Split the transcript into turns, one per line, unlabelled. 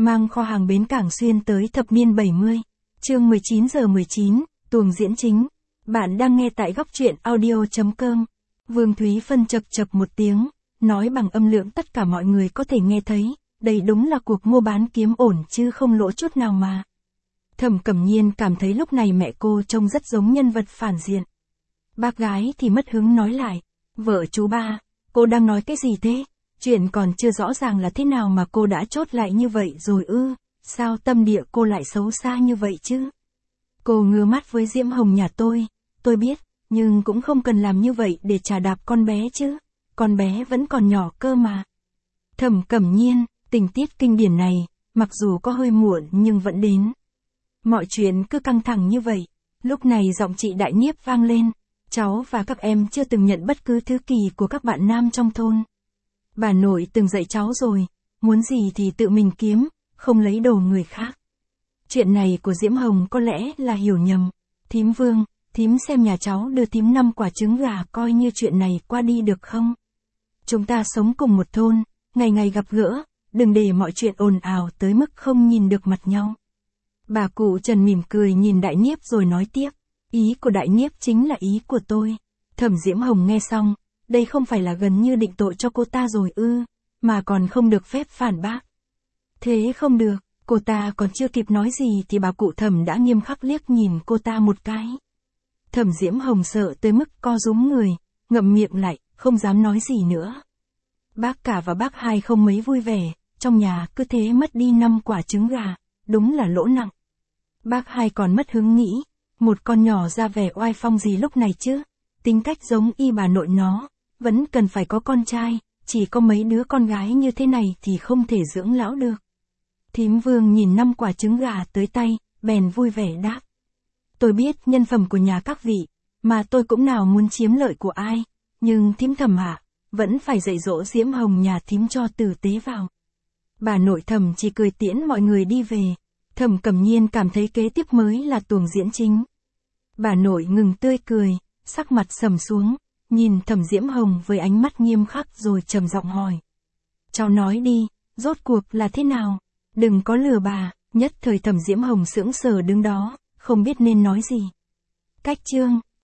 mang kho hàng bến cảng xuyên tới thập niên 70. Chương 19:19, tuồng diễn chính. Bạn đang nghe tại góc truyện audio.com. Vương Thúy Phân chập chập một tiếng, nói bằng âm lượng tất cả mọi người có thể nghe thấy, đây đúng là cuộc mua bán kiếm ổn chứ không lỗ chút nào mà. Thẩm Cẩm Nhiên cảm thấy lúc này mẹ cô trông rất giống nhân vật phản diện. Bác gái thì mất hứng nói lại, vợ chú ba, cô đang nói cái gì thế? Chuyện còn chưa rõ ràng là thế nào mà cô đã chốt lại như vậy rồi ư, sao tâm địa cô lại xấu xa như vậy chứ? Cô ngứa mắt với Diễm Hồng nhà tôi biết, nhưng cũng không cần làm như vậy để trà đạp con bé chứ, con bé vẫn còn nhỏ cơ mà. Thẩm Cẩm Nhiên, tình tiết kinh điển này, mặc dù có hơi muộn nhưng vẫn đến. Mọi chuyện cứ căng thẳng như vậy, lúc này giọng chị Đại Niếp vang lên, cháu và các em chưa từng nhận bất cứ thứ kỳ của các bạn nam trong thôn. Bà nội từng dạy cháu rồi, muốn gì thì tự mình kiếm, không lấy đồ người khác. Chuyện này của Diễm Hồng có lẽ là hiểu nhầm. Thím Vương, thím xem nhà cháu đưa thím 5 quả trứng gà coi như chuyện này qua đi được không? Chúng ta sống cùng một thôn, ngày ngày gặp gỡ, đừng để mọi chuyện ồn ào tới mức không nhìn được mặt nhau. Bà cụ Trần mỉm cười nhìn Đại Niếp rồi nói tiếp, ý của Đại Niếp chính là ý của tôi. Thẩm Diễm Hồng nghe xong, đây không phải là gần như định tội cho cô ta rồi ư, mà còn không được phép phản bác. Thế không được, cô ta còn chưa kịp nói gì thì bà cụ Thẩm đã nghiêm khắc liếc nhìn cô ta một cái. Thẩm Diễm Hồng sợ tới mức co rúm người, ngậm miệng lại, không dám nói gì nữa. Bác cả và bác hai không mấy vui vẻ, trong nhà cứ thế mất đi 5 quả trứng gà, đúng là lỗ nặng. Bác hai còn mất hứng nghĩ, một con nhỏ ra vẻ oai phong gì lúc này chứ, tính cách giống y bà nội nó, vẫn cần phải có con trai, chỉ có mấy đứa con gái như thế này thì không thể dưỡng lão được. Thím Vương nhìn 5 quả trứng gà tới tay, bèn vui vẻ đáp. Tôi biết nhân phẩm của nhà các vị, mà tôi cũng nào muốn chiếm lợi của ai, nhưng thím Thẩm ạ, vẫn phải dạy dỗ Diễm Hồng nhà thím cho tử tế vào. Bà nội Thẩm chỉ cười tiễn mọi người đi về. Thẩm Cẩm Nhiên cảm thấy kế tiếp mới là tuồng diễn chính. Bà nội ngừng tươi cười, sắc mặt sầm xuống, nhìn Thẩm Diễm Hồng với ánh mắt nghiêm khắc rồi trầm giọng hỏi. Cháu nói đi, rốt cuộc là thế nào? Đừng có lừa bà. Nhất thời Thẩm Diễm Hồng sững sờ đứng đó, không biết nên nói gì. Cách chương